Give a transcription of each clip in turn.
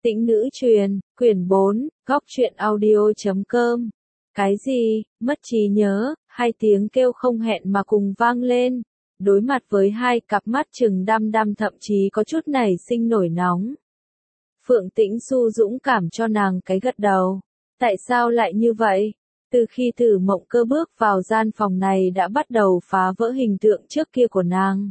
Tĩnh nữ truyền, quyển 4, góc truyện audio.com. Cái gì, mất trí nhớ, hai tiếng kêu không hẹn mà cùng vang lên. Đối mặt với hai cặp mắt trừng đăm đăm thậm chí có chút nảy sinh nổi nóng. Phượng Tĩnh Xu dũng cảm cho nàng cái gật đầu. Tại sao lại như vậy? Từ khi Tử Mộng Cơ bước vào gian phòng này đã bắt đầu phá vỡ hình tượng trước kia của nàng.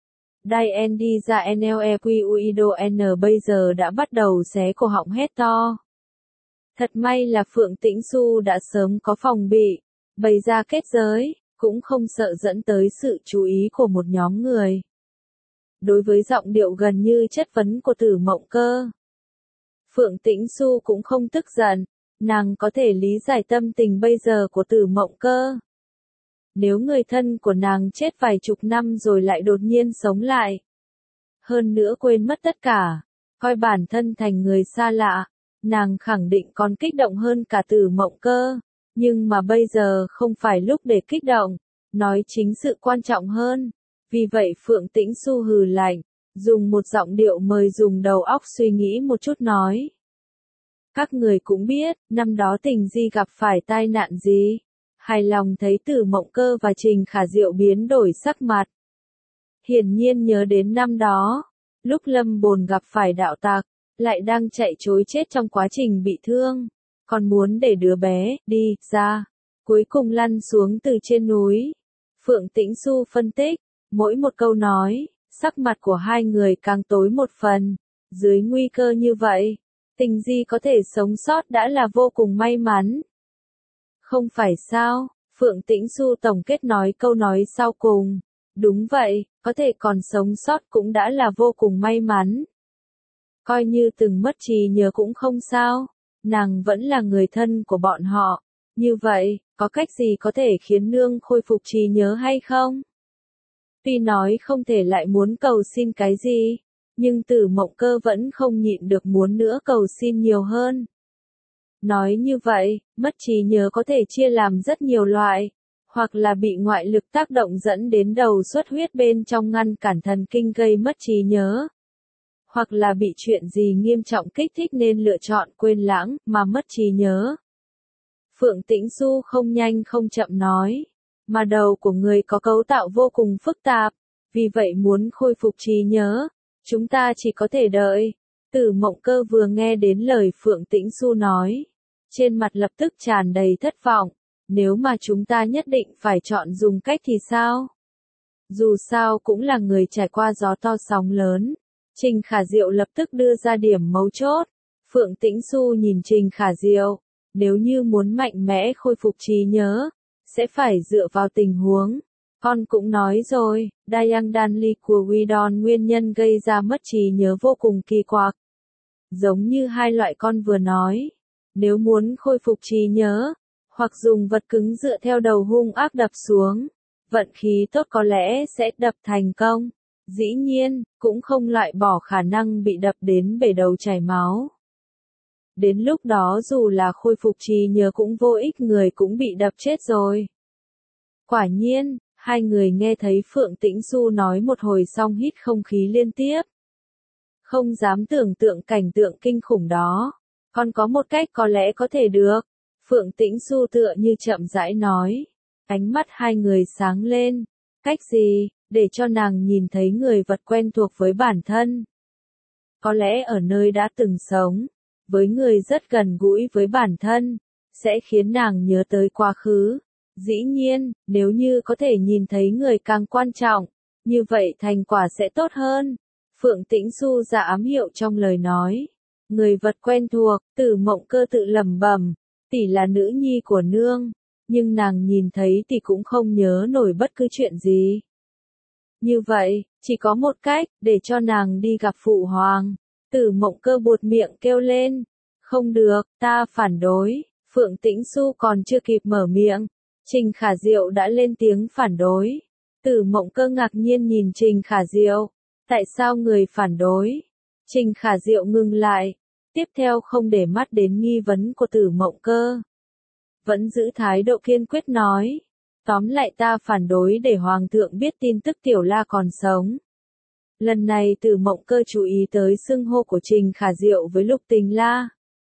Diane đi ra NLEQUIDO N bây giờ đã bắt đầu xé cổ họng hét to. Thật may là Phượng Tĩnh Xu đã sớm có phòng bị, bày ra kết giới, cũng không sợ dẫn tới sự chú ý của một nhóm người. Đối với giọng điệu gần như chất vấn của Tử Mộng Cơ, Phượng Tĩnh Xu cũng không tức giận, nàng có thể lý giải tâm tình bây giờ của Tử Mộng Cơ. Nếu người thân của nàng chết vài chục năm rồi lại đột nhiên sống lại. Hơn nữa quên mất tất cả, coi bản thân thành người xa lạ, nàng khẳng định còn kích động hơn cả Tử Mộng Cơ. Nhưng mà bây giờ không phải lúc để kích động, nói chính sự quan trọng hơn. Vì vậy Phượng Tĩnh Xu hừ lạnh, dùng một giọng điệu mời dùng đầu óc suy nghĩ một chút nói. Các người cũng biết, năm đó Tình Di gặp phải tai nạn gì. Hài lòng thấy Tử Mộng Cơ và Trình Khả Diệu biến đổi sắc mặt. Hiển nhiên nhớ đến năm đó, lúc Lâm Bồn gặp phải đạo tặc, lại đang chạy trối chết trong quá trình bị thương, còn muốn để đứa bé đi ra, cuối cùng lăn xuống từ trên núi. Phượng Tĩnh Xu phân tích, mỗi một câu nói, sắc mặt của hai người càng tối một phần. Dưới nguy cơ như vậy, Tình Di có thể sống sót đã là vô cùng may mắn. Không phải sao, Phượng Tĩnh Xu tổng kết nói câu nói sau cùng. Đúng vậy, có thể còn sống sót cũng đã là vô cùng may mắn. Coi như từng mất trí nhớ cũng không sao, nàng vẫn là người thân của bọn họ. Như vậy, có cách gì có thể khiến nương khôi phục trí nhớ hay không? Tuy nói không thể lại muốn cầu xin cái gì, nhưng Tử Mộng Cơ vẫn không nhịn được muốn nữa cầu xin nhiều hơn. Nói như vậy, mất trí nhớ có thể chia làm rất nhiều loại, hoặc là bị ngoại lực tác động dẫn đến đầu xuất huyết bên trong ngăn cản thần kinh gây mất trí nhớ, hoặc là bị chuyện gì nghiêm trọng kích thích nên lựa chọn quên lãng mà mất trí nhớ. Phượng Tĩnh Xu không nhanh không chậm nói, mà đầu của người có cấu tạo vô cùng phức tạp, vì vậy muốn khôi phục trí nhớ, chúng ta chỉ có thể đợi. Tử Mộng Cơ vừa nghe đến lời Phượng Tĩnh Xu nói, trên mặt lập tức tràn đầy thất vọng. Nếu mà chúng ta nhất định phải chọn dùng cách thì sao? Dù sao cũng là người trải qua gió to sóng lớn. Trình Khả Diệu lập tức đưa ra điểm mấu chốt. Phượng Tĩnh Xu nhìn Trình Khả Diệu, nếu như muốn mạnh mẽ khôi phục trí nhớ, sẽ phải dựa vào tình huống. Con cũng nói rồi, Dayang Danli của Widon nguyên nhân gây ra mất trí nhớ vô cùng kỳ quặc. Giống như hai loại con vừa nói, nếu muốn khôi phục trí nhớ, hoặc dùng vật cứng dựa theo đầu hung ác đập xuống, vận khí tốt có lẽ sẽ đập thành công. Dĩ nhiên, cũng không loại bỏ khả năng bị đập đến bể đầu chảy máu. Đến lúc đó dù là khôi phục trí nhớ cũng vô ích, người cũng bị đập chết rồi. Quả nhiên, hai người nghe thấy Phượng Tĩnh Xu nói một hồi xong hít không khí liên tiếp. Không dám tưởng tượng cảnh tượng kinh khủng đó. Còn có một cách có lẽ có thể được. Phượng Tĩnh Xu tựa như chậm rãi nói. Ánh mắt hai người sáng lên. Cách gì, để cho nàng nhìn thấy người vật quen thuộc với bản thân. Có lẽ ở nơi đã từng sống, với người rất gần gũi với bản thân, sẽ khiến nàng nhớ tới quá khứ. Dĩ nhiên, nếu như có thể nhìn thấy người càng quan trọng, như vậy thành quả sẽ tốt hơn. Phượng Tĩnh Xu ra ám hiệu trong lời nói. Người vật quen thuộc, Tử Mộng Cơ tự lẩm bẩm, tỷ là nữ nhi của nương, nhưng nàng nhìn thấy tỷ cũng không nhớ nổi bất cứ chuyện gì. Như vậy, chỉ có một cách, để cho nàng đi gặp Phụ Hoàng. Tử Mộng Cơ buột miệng kêu lên, không được, ta phản đối. Phượng Tĩnh Xu còn chưa kịp mở miệng, Trình Khả Diệu đã lên tiếng phản đối. Tử Mộng Cơ ngạc nhiên nhìn Trình Khả Diệu, tại sao người phản đối? Trình Khả Diệu ngừng lại, tiếp theo không để mắt đến nghi vấn của Tử Mộng Cơ. Vẫn giữ thái độ kiên quyết nói, tóm lại ta phản đối để Hoàng thượng biết tin tức Tiểu La còn sống. Lần này Tử Mộng Cơ chú ý tới xưng hô của Trình Khả Diệu với Lục Tình La.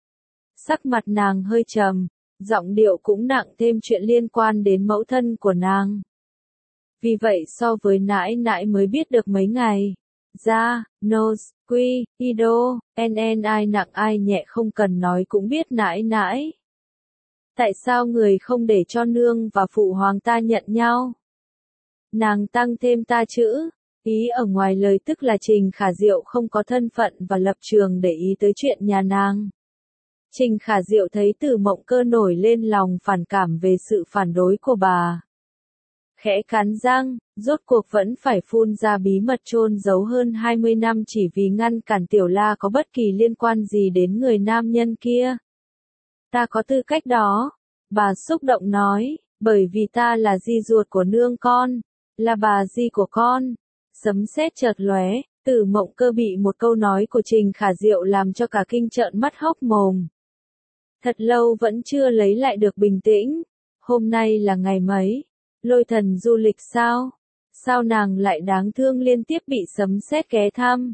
Sắc mặt nàng hơi trầm, giọng điệu cũng nặng thêm chuyện liên quan đến mẫu thân của nàng. Vì vậy so với nãi nãi mới biết được mấy ngày. Ra, nose, quy, ido, ai nặng ai nhẹ không cần nói cũng biết nãi nãi. Tại sao người không để cho nương và phụ hoàng ta nhận nhau? Nàng tăng thêm ta chữ, ý ở ngoài lời tức là Trình Khả Diệu không có thân phận và lập trường để ý tới chuyện nhà nàng. Trình Khả Diệu thấy Tử Mộng Cơ nổi lên lòng phản cảm về sự phản đối của bà. Khẽ cắn răng, rốt cuộc vẫn phải phun ra bí mật chôn giấu hơn 20 năm chỉ vì ngăn cản Tiểu La có bất kỳ liên quan gì đến người nam nhân kia. Ta có tư cách đó, bà xúc động nói, bởi vì ta là di ruột của nương con, là bà di của con. Sấm sét chợt lóe, Tử Mộng Cơ bị một câu nói của Trình Khả Diệu làm cho cả kinh trợn mắt hốc mồm. Thật lâu vẫn chưa lấy lại được bình tĩnh. Hôm nay là ngày mấy? Lôi thần du lịch sao? Sao nàng lại đáng thương liên tiếp bị sấm sét ghé thăm?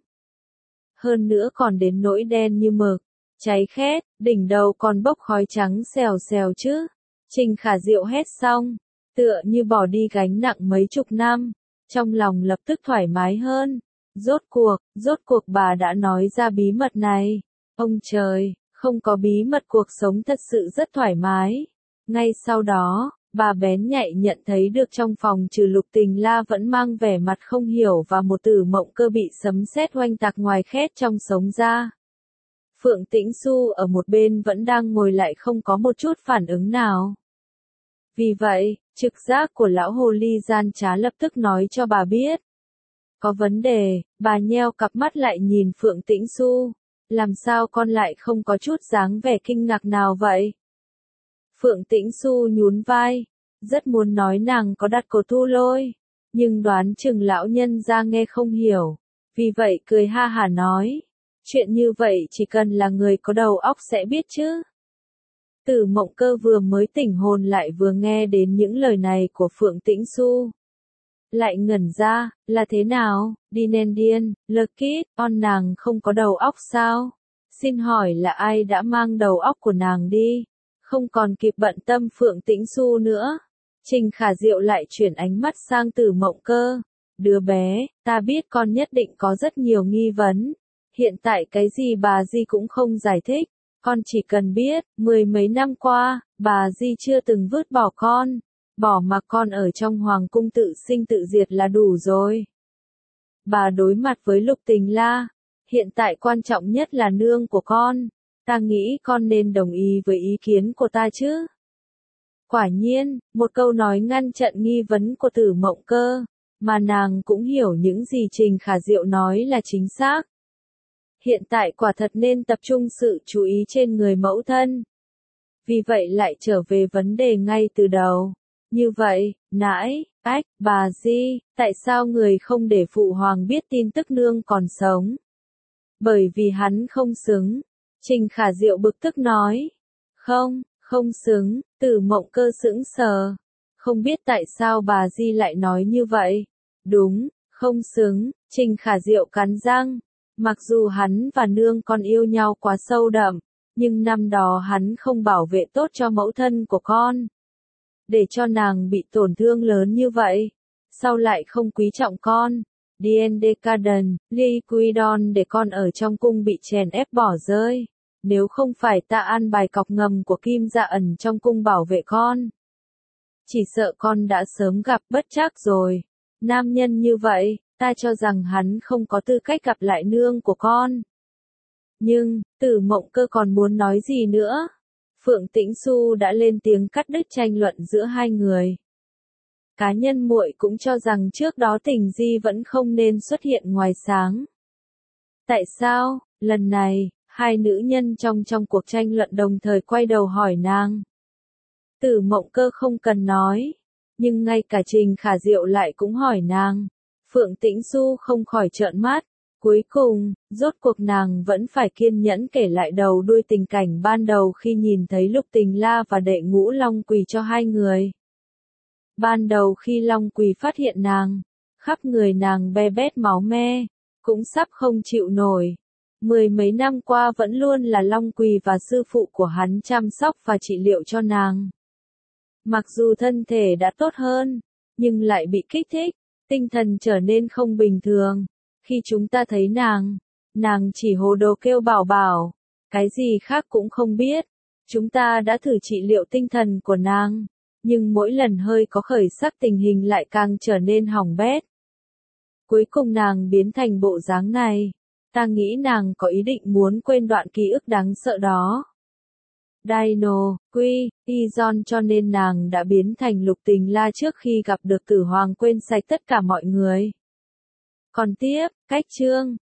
Hơn nữa còn đến nỗi đen như mực, cháy khét, đỉnh đầu còn bốc khói trắng xèo xèo chứ. Trình Khả Diệu hét xong, tựa như bỏ đi gánh nặng mấy chục năm, trong lòng lập tức thoải mái hơn. Rốt cuộc bà đã nói ra bí mật này. Ông trời, không có bí mật cuộc sống thật sự rất thoải mái. Ngay sau đó, bà bén nhạy nhận thấy được trong phòng trừ Lục Tình La vẫn mang vẻ mặt không hiểu và một Tử Mộng Cơ bị sấm sét oanh tạc ngoài khét trong sống ra. Phượng Tĩnh Xu ở một bên vẫn đang ngồi lại không có một chút phản ứng nào. Vì vậy, trực giác của lão hồ ly gian trá lập tức nói cho bà biết. Có vấn đề, bà nheo cặp mắt lại nhìn Phượng Tĩnh Xu. Làm sao con lại không có chút dáng vẻ kinh ngạc nào vậy? Phượng Tĩnh Xu nhún vai, rất muốn nói nàng có đặt cổ thu lôi, nhưng đoán chừng lão nhân ra nghe không hiểu, vì vậy cười ha hả nói, chuyện như vậy chỉ cần là người có đầu óc sẽ biết chứ. Tử Mộng Cơ vừa mới tỉnh hồn lại vừa nghe đến những lời này của Phượng Tĩnh Xu. Lại ngẩn ra, là thế nào, đi nên điên, Lucky, on nàng không có đầu óc sao? Xin hỏi là ai đã mang đầu óc của nàng đi? Không còn kịp bận tâm Phượng Tĩnh Xu nữa. Trình Khả Diệu lại chuyển ánh mắt sang Tử Mộng Cơ. Đứa bé, ta biết con nhất định có rất nhiều nghi vấn. Hiện tại cái gì bà Di cũng không giải thích. Con chỉ cần biết, 10 mấy năm qua, bà Di chưa từng vứt bỏ con. Bỏ mặc con ở trong hoàng cung tự sinh tự diệt là đủ rồi. Bà đối mặt với Lục Tình La. Hiện tại quan trọng nhất là nương của con. Ta nghĩ con nên đồng ý với ý kiến của ta chứ. Quả nhiên, một câu nói ngăn chặn nghi vấn của Tử Mộng Cơ, mà nàng cũng hiểu những gì Trình Khả Diệu nói là chính xác. Hiện tại quả thật nên tập trung sự chú ý trên người mẫu thân. Vì vậy lại trở về vấn đề ngay từ đầu. Như vậy, nãi, bà Di, tại sao người không để phụ hoàng biết tin tức nương còn sống? Bởi vì hắn không xứng. Trình Khả Diệu bực tức nói. Không xứng, Tử Mộng Cơ sững sờ. Không biết tại sao bà Di lại nói như vậy. Đúng, không xứng, Trình Khả Diệu cắn răng. Mặc dù hắn và nương con yêu nhau quá sâu đậm, nhưng năm đó hắn không bảo vệ tốt cho mẫu thân của con. Để cho nàng bị tổn thương lớn như vậy. Sau lại không quý trọng con. D&D Caden, Liquidon để con ở trong cung bị chèn ép bỏ rơi. Nếu không phải ta an bài cọc ngầm của Kim Dạ Ẩn trong cung bảo vệ con. Chỉ sợ con đã sớm gặp bất trắc rồi. Nam nhân như vậy, ta cho rằng hắn không có tư cách gặp lại nương của con. Nhưng, Tử Mộng Cơ còn muốn nói gì nữa? Phượng Tĩnh Xu đã lên tiếng cắt đứt tranh luận giữa hai người. Cá nhân muội cũng cho rằng trước đó Tình Di vẫn không nên xuất hiện ngoài sáng. Tại sao, lần này, hai nữ nhân trong cuộc tranh luận đồng thời quay đầu hỏi nàng. Tử Mộng Cơ không cần nói, nhưng ngay cả Trình Khả Diệu lại cũng hỏi nàng. Phượng Tĩnh Xu không khỏi trợn mắt. Cuối cùng, rốt cuộc nàng vẫn phải kiên nhẫn kể lại đầu đuôi tình cảnh ban đầu khi nhìn thấy Lục Tình La và Đệ Ngũ Long quỳ cho hai người. Ban đầu khi Long quỳ phát hiện nàng, khắp người nàng be bét máu me, cũng sắp không chịu nổi. Mười mấy năm qua vẫn luôn là Long Quỳ và sư phụ của hắn chăm sóc và trị liệu cho nàng. Mặc dù thân thể đã tốt hơn, nhưng lại bị kích thích, tinh thần trở nên không bình thường. Khi chúng ta thấy nàng chỉ hồ đồ kêu bảo bảo, cái gì khác cũng không biết. Chúng ta đã thử trị liệu tinh thần của nàng, nhưng mỗi lần hơi có khởi sắc tình hình lại càng trở nên hỏng bét. Cuối cùng nàng biến thành bộ dáng này. Ta nghĩ nàng có ý định muốn quên đoạn ký ức đáng sợ đó. Dino, Quy, Izon cho nên nàng đã biến thành Lục Tình La trước khi gặp được Tử Hoàng quên sạch tất cả mọi người. Còn tiếp, cách chương